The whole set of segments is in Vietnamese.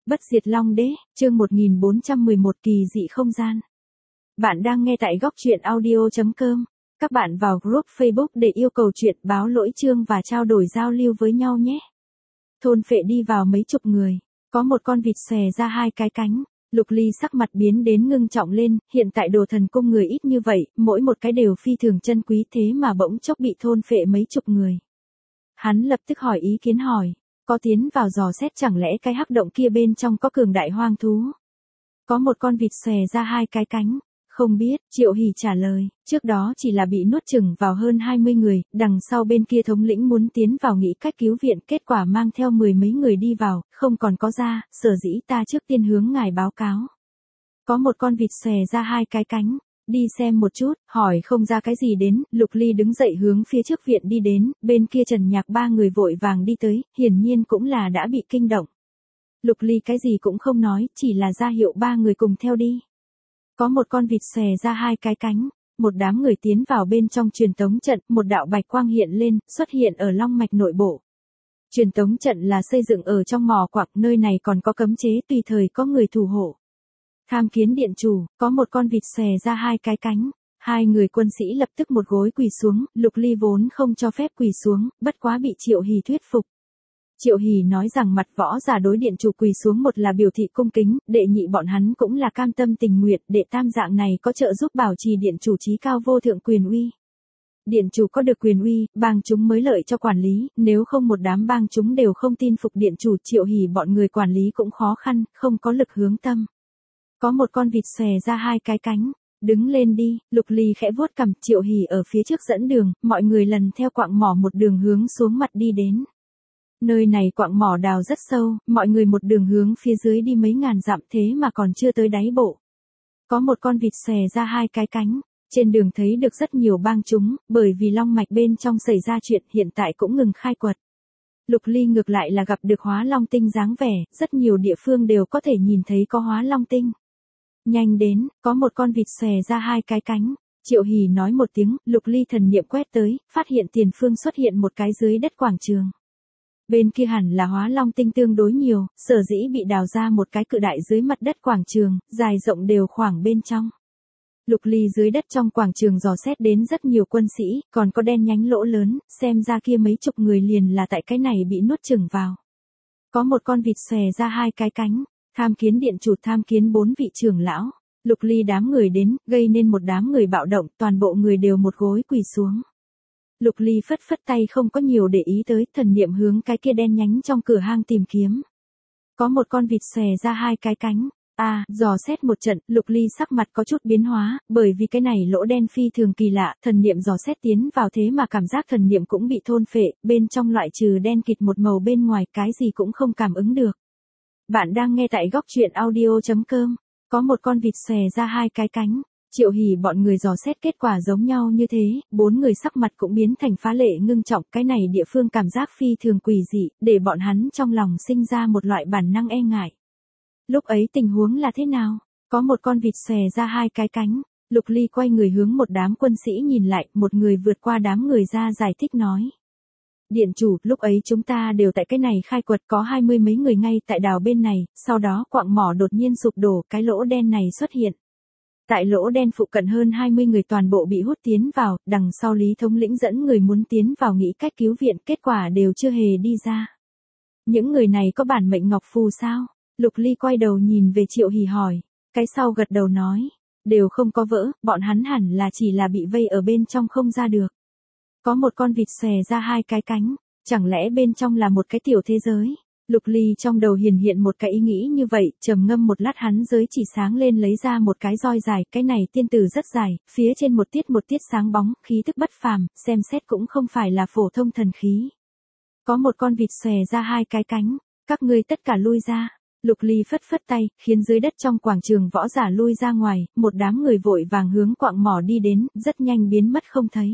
Bất diệt Long Đế, chương 1411 kỳ dị không gian. Bạn đang nghe tại góc truyện audio.com. Các bạn vào group Facebook để yêu cầu chuyện báo lỗi chương và trao đổi giao lưu với nhau nhé. Thôn phệ đi vào mấy chục người. Có một con vịt xòe ra hai cái cánh. Lục Ly sắc mặt biến đến ngưng trọng lên, hiện tại Đồ Thần Cung người ít như vậy, mỗi một cái đều phi thường chân quý thế mà bỗng chốc bị thôn phệ mấy chục người. Hắn lập tức hỏi ý kiến hỏi. Có tiến vào dò xét chẳng lẽ cái hắc động kia bên trong có cường đại hoang thú? Có một con vịt xòe ra hai cái cánh. Không biết, Triệu Hỷ trả lời, trước đó chỉ là bị nuốt chửng vào hơn 20 người, đằng sau bên kia thống lĩnh muốn tiến vào nghĩ cách cứu viện, kết quả mang theo mười mấy người đi vào, không còn có ra, sở dĩ ta trước tiên hướng ngài báo cáo. Có một con vịt xòe ra hai cái cánh. Đi xem một chút, hỏi không ra cái gì đến, Lục Ly đứng dậy hướng phía trước viện đi đến, bên kia Trần Nhạc ba người vội vàng đi tới, hiển nhiên cũng là đã bị kinh động. Lục Ly cái gì cũng không nói, chỉ là ra hiệu ba người cùng theo đi. Có một con vịt xòe ra hai cái cánh, một đám người tiến vào bên trong truyền tống trận, một đạo bạch quang hiện lên, xuất hiện ở long mạch nội bộ. Truyền tống trận là xây dựng ở trong mỏ quặng, nơi này còn có cấm chế tùy thời có người thủ hộ. Tham kiến điện chủ, có một con vịt xòe ra hai cái cánh. Hai người quân sĩ lập tức một gối quỳ xuống, Lục Ly vốn không cho phép quỳ xuống, bất quá bị Triệu Hỷ thuyết phục. Triệu Hỷ nói rằng mặt võ giả đối điện chủ quỳ xuống một là biểu thị cung kính, đệ nhị bọn hắn cũng là cam tâm tình nguyện, đệ tam dạng này có trợ giúp bảo trì điện chủ trí cao vô thượng quyền uy. Điện chủ có được quyền uy, bang chúng mới lợi cho quản lý, nếu không một đám bang chúng đều không tin phục điện chủ, Triệu Hỷ bọn người quản lý cũng khó khăn, không có lực hướng tâm. Có một con vịt xòe ra hai cái cánh, đứng lên đi, Lục Ly khẽ vuốt cằm, Triệu Hỷ ở phía trước dẫn đường, mọi người lần theo quặng mỏ một đường hướng xuống mặt đi đến. Nơi này quặng mỏ đào rất sâu, mọi người một đường hướng phía dưới đi mấy ngàn dặm thế mà còn chưa tới đáy bộ. Có một con vịt xòe ra hai cái cánh, trên đường thấy được rất nhiều bang chúng, bởi vì long mạch bên trong xảy ra chuyện hiện tại cũng ngừng khai quật. Lục Ly ngược lại là gặp được hóa long tinh dáng vẻ, rất nhiều địa phương đều có thể nhìn thấy có hóa long tinh. Nhanh đến, có một con vịt xòe ra hai cái cánh. Triệu Hỷ nói một tiếng, Lục Ly thần niệm quét tới, phát hiện tiền phương xuất hiện một cái dưới đất quảng trường. Bên kia hẳn là hóa long tinh tương đối nhiều, sở dĩ bị đào ra một cái cự đại dưới mặt đất quảng trường, dài rộng đều khoảng bên trong. Lục Ly dưới đất trong quảng trường dò xét đến rất nhiều quân sĩ, còn có đen nhánh lỗ lớn, xem ra kia mấy chục người liền là tại cái này bị nuốt chửng vào. Có một con vịt xòe ra hai cái cánh. Tham kiến điện chủ, tham kiến bốn vị trưởng lão. Lục Ly đám người đến, gây nên một đám người bạo động, toàn bộ người đều một gối quỳ xuống. Lục Ly phất phất tay không có nhiều để ý tới, thần niệm hướng cái kia đen nhánh trong cửa hang tìm kiếm. Có một con vịt xòe ra hai cái cánh. Dò xét một trận, Lục Ly sắc mặt có chút biến hóa, bởi vì cái này lỗ đen phi thường kỳ lạ, thần niệm dò xét tiến vào thế mà cảm giác thần niệm cũng bị thôn phệ, bên trong loại trừ đen kịt một màu bên ngoài, cái gì cũng không cảm ứng được. Bạn đang nghe tại góc truyện audio.com. Có một con vịt xòe ra hai cái cánh. Triệu Hỷ bọn người dò xét kết quả giống nhau như thế, bốn người sắc mặt cũng biến thành phá lệ ngưng trọng, cái này địa phương cảm giác phi thường quỷ dị, để bọn hắn trong lòng sinh ra một loại bản năng e ngại. Lúc ấy tình huống là thế nào? Có một con vịt xòe ra hai cái cánh. Lục Ly quay người hướng một đám quân sĩ nhìn lại, một người vượt qua đám người ra giải thích nói. Điện chủ, lúc ấy chúng ta đều tại cái này khai quật, có 20 mấy người ngay tại đào bên này, sau đó quặng mỏ đột nhiên sụp đổ, cái lỗ đen này xuất hiện. Tại lỗ đen phụ cận hơn 20 người toàn bộ bị hút tiến vào, đằng sau Lý thống lĩnh dẫn người muốn tiến vào nghĩ cách cứu viện, kết quả đều chưa hề đi ra. Những người này có bản mệnh ngọc phù sao? Lục Ly quay đầu nhìn về Triệu Hỷ hỏi, cái sau gật đầu nói, đều không có vỡ, bọn hắn hẳn là chỉ là bị vây ở bên trong không ra được. Có một con vịt xòe ra hai cái cánh, chẳng lẽ bên trong là một cái tiểu thế giới? Lục Ly trong đầu hiện một cái ý nghĩ như vậy, trầm ngâm một lát hắn giới chỉ sáng lên lấy ra một cái roi dài, cái này tiên tử rất dài, phía trên một tiết sáng bóng, khí tức bất phàm, xem xét cũng không phải là phổ thông thần khí. Có một con vịt xòe ra hai cái cánh, các ngươi tất cả lui ra. Lục Ly phất phất tay, khiến dưới đất trong quảng trường võ giả lui ra ngoài, một đám người vội vàng hướng quặng mỏ đi đến, rất nhanh biến mất không thấy.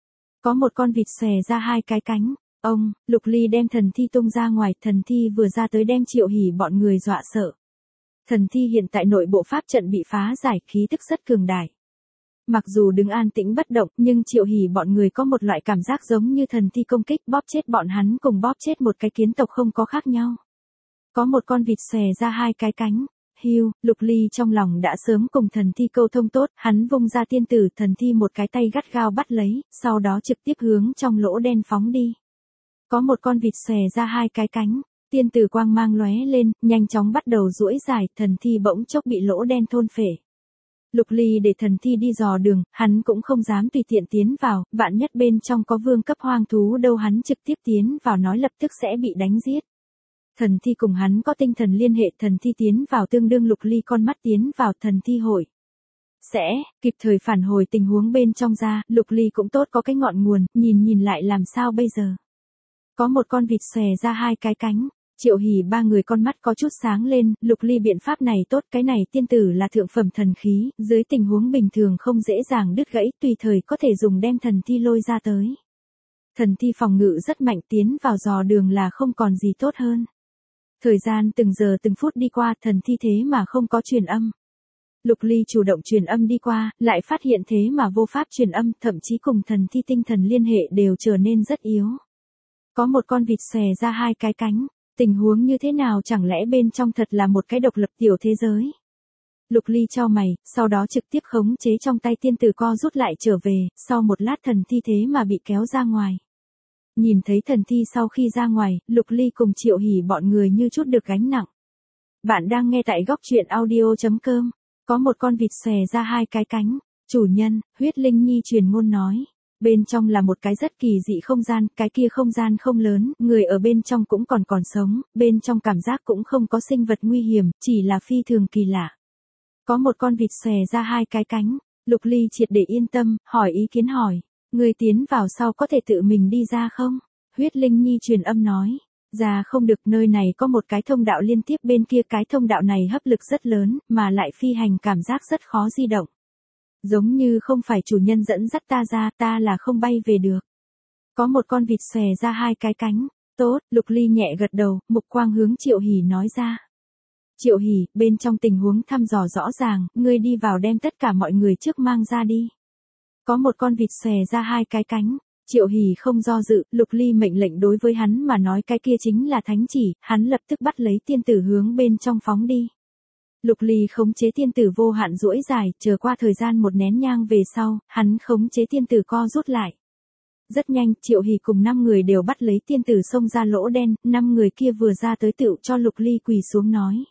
Có một con vịt xòe ra hai cái cánh. Lục Ly đem thần thi tung ra ngoài, thần thi vừa ra tới đem Triệu Hỷ bọn người dọa sợ. Thần thi hiện tại nội bộ pháp trận bị phá giải, khí tức rất cường đại. Mặc dù đứng an tĩnh bất động, nhưng Triệu Hỷ bọn người có một loại cảm giác giống như thần thi công kích bóp chết bọn hắn cùng bóp chết một cái kiến tộc không có khác nhau. Có một con vịt xòe ra hai cái cánh. Hiu, Lục Ly trong lòng đã sớm cùng thần thi câu thông tốt, hắn vung ra tiên tử thần thi một cái tay gắt gao bắt lấy, sau đó trực tiếp hướng trong lỗ đen phóng đi. Có một con vịt xòe ra hai cái cánh, tiên tử quang mang lóe lên, nhanh chóng bắt đầu duỗi dài, thần thi bỗng chốc bị lỗ đen thôn phệ. Lục Ly để thần thi đi dò đường, hắn cũng không dám tùy tiện tiến vào, vạn nhất bên trong có vương cấp hoang thú đâu hắn trực tiếp tiến vào nói lập tức sẽ bị đánh giết. Thần thi cùng hắn có tinh thần liên hệ, thần thi tiến vào tương đương Lục Ly con mắt tiến vào thần thi hội. Sẽ, kịp thời phản hồi tình huống bên trong ra, Lục Ly cũng tốt có cái ngọn nguồn, nhìn lại làm sao bây giờ. Có một con vịt xòe ra hai cái cánh, Triệu Hỉ ba người con mắt có chút sáng lên, Lục Ly biện pháp này tốt, cái này tiên tử là thượng phẩm thần khí, dưới tình huống bình thường không dễ dàng đứt gãy, tùy thời có thể dùng đem thần thi lôi ra tới. Thần thi phòng ngự rất mạnh, tiến vào dò đường là không còn gì tốt hơn. Thời gian từng giờ từng phút đi qua, thần thi thế mà không có truyền âm. Lục Ly chủ động truyền âm đi qua, lại phát hiện thế mà vô pháp truyền âm, thậm chí cùng thần thi tinh thần liên hệ đều trở nên rất yếu. Có một con vịt xòe ra hai cái cánh, tình huống như thế nào, chẳng lẽ bên trong thật là một cái độc lập tiểu thế giới? Lục Ly chau mày, sau đó trực tiếp khống chế trong tay tiên tử co rút lại trở về, sau một lát thần thi thế mà bị kéo ra ngoài. Nhìn thấy thần thi sau khi ra ngoài, Lục Ly cùng Triệu Hỉ bọn người như chút được gánh nặng. Bạn đang nghe tại góc truyện audio.com. Có một con vịt xòe ra hai cái cánh. Chủ nhân, Huyết Linh Nhi truyền ngôn nói. Bên trong là một cái rất kỳ dị không gian, cái kia không gian không lớn, người ở bên trong cũng còn sống, bên trong cảm giác cũng không có sinh vật nguy hiểm, chỉ là phi thường kỳ lạ. Có một con vịt xòe ra hai cái cánh. Lục Ly triệt để yên tâm, hỏi ý kiến hỏi. Người tiến vào sau có thể tự mình đi ra không? Huyết Linh Nhi truyền âm nói. Ra không được, nơi này có một cái thông đạo liên tiếp, bên kia cái thông đạo này hấp lực rất lớn, mà lại phi hành cảm giác rất khó di động. Giống như không phải chủ nhân dẫn dắt ta ra, ta là không bay về được. Có một con vịt xòe ra hai cái cánh. Tốt, Lục Ly nhẹ gật đầu, mục quang hướng Triệu Hỉ nói ra. Triệu Hỉ, bên trong tình huống thăm dò rõ ràng, ngươi đi vào đem tất cả mọi người trước mang ra đi. Có một con vịt xòe ra hai cái cánh. Triệu Hỉ không do dự, Lục Ly mệnh lệnh đối với hắn mà nói cái kia chính là thánh chỉ, hắn lập tức bắt lấy tiên tử hướng bên trong phóng đi. Lục Ly khống chế tiên tử vô hạn duỗi dài, chờ qua thời gian một nén nhang về sau, hắn khống chế tiên tử co rút lại. Rất nhanh, Triệu Hỉ cùng 5 người đều bắt lấy tiên tử xông ra lỗ đen, 5 người kia vừa ra tới tựu cho Lục Ly quỳ xuống nói.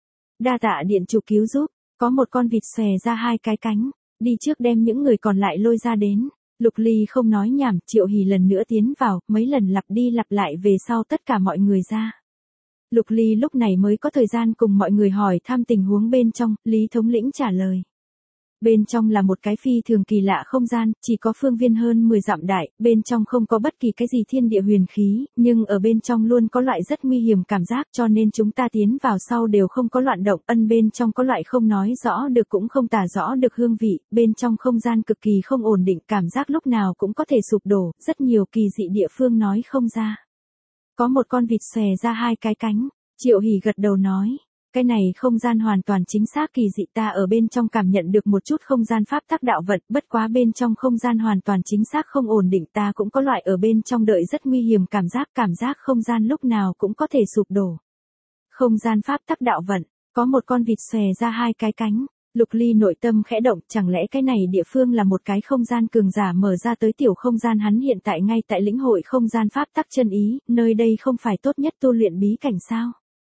Đa tạ điện chủ cứu giúp, có một con vịt xòe ra hai cái cánh, đi trước đem những người còn lại lôi ra đến. Lục Ly không nói nhảm, Triệu Hỉ lần nữa tiến vào, mấy lần lặp đi lặp lại về sau tất cả mọi người ra. Lục Ly lúc này mới có thời gian cùng mọi người hỏi thăm tình huống bên trong, Lý thống lĩnh trả lời. Bên trong là một cái phi thường kỳ lạ không gian, chỉ có phương viên hơn 10 dặm đại, bên trong không có bất kỳ cái gì thiên địa huyền khí, nhưng ở bên trong luôn có loại rất nguy hiểm cảm giác, cho nên chúng ta tiến vào sau đều không có loạn động, bên trong có loại không nói rõ được cũng không tả rõ được hương vị, bên trong không gian cực kỳ không ổn định, cảm giác lúc nào cũng có thể sụp đổ, rất nhiều kỳ dị địa phương nói không ra. Có một con vịt xòe ra hai cái cánh, Triệu Hỉ gật đầu nói. Cái này không gian hoàn toàn chính xác kỳ dị, ta ở bên trong cảm nhận được một chút không gian pháp tắc đạo vận, bất quá bên trong không gian hoàn toàn chính xác không ổn định, ta cũng có loại ở bên trong đợi rất nguy hiểm cảm giác không gian lúc nào cũng có thể sụp đổ. Không gian pháp tắc đạo vận, có một con vịt xòe ra hai cái cánh, Lục Ly nội tâm khẽ động, chẳng lẽ cái này địa phương là một cái không gian cường giả mở ra tới tiểu không gian, hắn hiện tại ngay tại lĩnh hội không gian pháp tắc chân ý, nơi đây không phải tốt nhất tu luyện bí cảnh sao?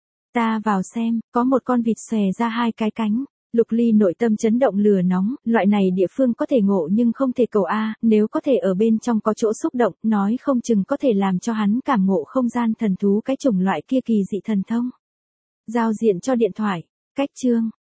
Ta vào xem, có một con vịt xòe ra hai cái cánh. Lục Ly nội tâm chấn động lửa nóng, loại này địa phương có thể ngộ nhưng không thể cầu a, nếu có thể ở bên trong có chỗ xúc động, nói không chừng có thể làm cho hắn cảm ngộ không gian thần thú cái chủng loại kia kỳ dị thần thông. Giao diện cho điện thoại, cách chương.